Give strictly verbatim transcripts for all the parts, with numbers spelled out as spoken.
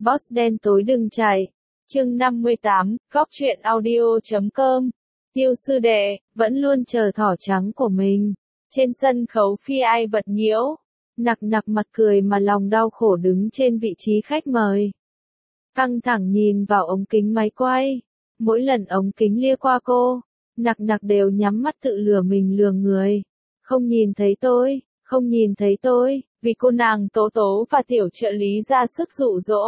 Boss đen tối đừng chạy. Chương năm mươi tám, góc truyện audio chấm com. Tiêu sư đệ, vẫn luôn chờ thỏ trắng của mình. Trên sân khấu phi ai vật nhiễu. Nặc nặc mặt cười mà lòng đau khổ đứng trên vị trí khách mời. Căng thẳng nhìn vào ống kính máy quay. Mỗi lần ống kính lia qua cô, nặc nặc đều nhắm mắt tự lừa mình lừa người. Không nhìn thấy tôi, không nhìn thấy tôi, vì cô nàng Tố Tố và tiểu trợ lý ra sức dụ dỗ.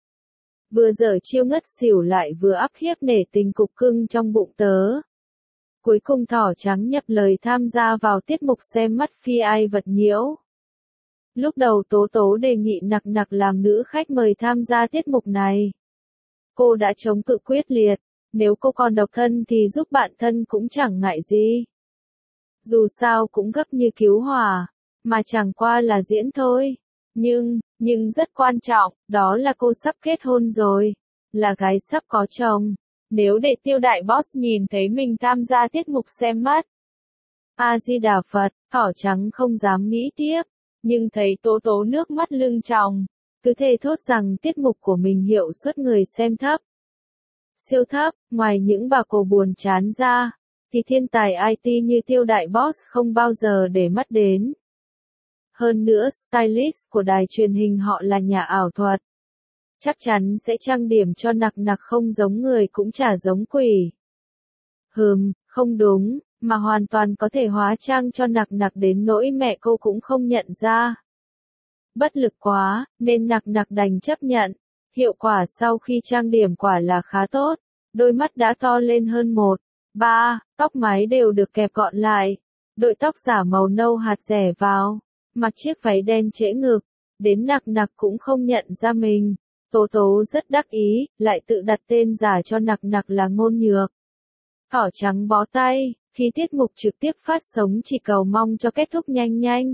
Vừa dở chiêu ngất xỉu lại vừa ắp hiếp nể tình cục cưng trong bụng tớ. Cuối cùng thỏ trắng nhập lời tham gia vào tiết mục xem mắt phi ai vật nhiễu. Lúc đầu Tố Tố đề nghị nặc nặc làm nữ khách mời tham gia tiết mục này. Cô đã chống cự quyết liệt, nếu cô còn độc thân thì giúp bạn thân cũng chẳng ngại gì. Dù sao cũng gấp như cứu hỏa, mà chẳng qua là diễn thôi. Nhưng, nhưng rất quan trọng, đó là cô sắp kết hôn rồi, là gái sắp có chồng. Nếu để Tiêu đại boss nhìn thấy mình tham gia tiết mục xem mắt. A-di-đà Phật, thỏ trắng không dám nghĩ tiếp, nhưng thấy Tố Tố nước mắt lưng tròng, cứ thề thốt rằng tiết mục của mình hiệu suất người xem thấp. Siêu thấp, ngoài những bà cô buồn chán ra, thì thiên tài i tê như Tiêu đại boss không bao giờ để mắt đến. Hơn nữa stylist của đài truyền hình họ là nhà ảo thuật. Chắc chắn sẽ trang điểm cho nặc nặc không giống người cũng chả giống quỷ. Hừm, không đúng, mà hoàn toàn có thể hóa trang cho nặc nặc đến nỗi mẹ cô cũng không nhận ra. Bất lực quá, nên nặc nặc đành chấp nhận. Hiệu quả sau khi trang điểm quả là khá tốt. Đôi mắt đã to lên hơn một, ba, tóc mái đều được kẹp gọn lại. Đội tóc giả màu nâu hạt rẻ vào. Mặc chiếc váy đen trễ ngực, đến nặc nặc cũng không nhận ra mình. Tố Tố rất đắc ý, lại tự đặt tên giả cho nặc nặc là Ngôn Nhược. Thỏ trắng bó tay, khi tiết mục trực tiếp phát sóng chỉ cầu mong cho kết thúc nhanh nhanh.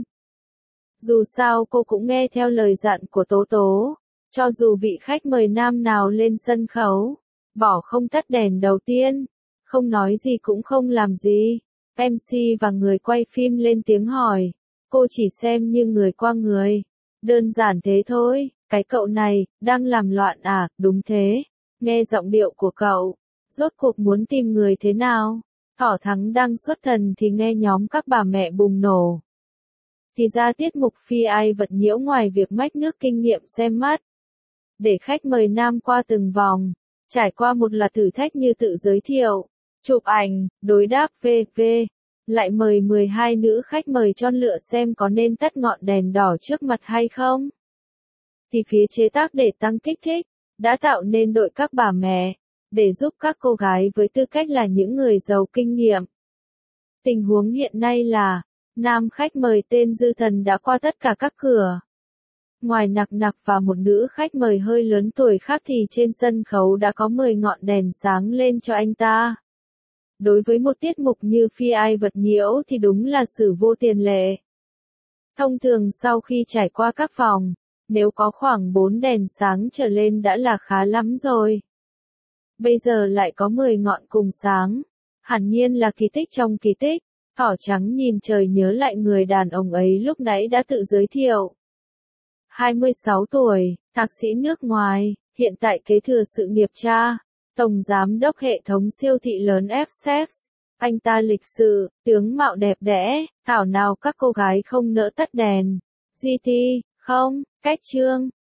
Dù sao cô cũng nghe theo lời dặn của Tố Tố, cho dù vị khách mời nam nào lên sân khấu, bỏ không tắt đèn đầu tiên, không nói gì cũng không làm gì. em xê và người quay phim lên tiếng hỏi. Cô chỉ xem như người qua người. Đơn giản thế thôi, cái cậu này, đang làm loạn à, đúng thế. Nghe giọng điệu của cậu, rốt cuộc muốn tìm người thế nào? Thỏ Thắng đang xuất thần thì nghe nhóm các bà mẹ bùng nổ. Thì ra tiết mục phi ai vật nhiễu ngoài việc mách nước kinh nghiệm xem mắt. Để khách mời nam qua từng vòng, trải qua một loạt thử thách như tự giới thiệu, chụp ảnh, đối đáp vân vân. Lại mời mười hai nữ khách mời chọn lựa xem có nên tắt ngọn đèn đỏ trước mặt hay không. Thì phía chế tác để tăng kích thích, đã tạo nên đội các bà mẹ, để giúp các cô gái với tư cách là những người giàu kinh nghiệm. Tình huống hiện nay là, nam khách mời tên Dư Thần đã qua tất cả các cửa. Ngoài nặc nặc và một nữ khách mời hơi lớn tuổi khác thì trên sân khấu đã có mười ngọn đèn sáng lên cho anh ta. Đối với một tiết mục như phi ai vật nhiễu thì đúng là sử vô tiền lệ. Thông thường sau khi trải qua các vòng, nếu có khoảng bốn đèn sáng trở lên đã là khá lắm rồi. Bây giờ lại có mười ngọn cùng sáng, hẳn nhiên là kỳ tích trong kỳ tích. Thỏ trắng nhìn trời nhớ lại người đàn ông ấy lúc nãy đã tự giới thiệu. hai mươi sáu tuổi, thạc sĩ nước ngoài, hiện tại kế thừa sự nghiệp cha. Tổng giám đốc hệ thống siêu thị lớn ép xê. Anh ta lịch sự, tướng mạo đẹp đẽ, thảo nào các cô gái không nỡ tắt đèn. giê tê, không, cách chương,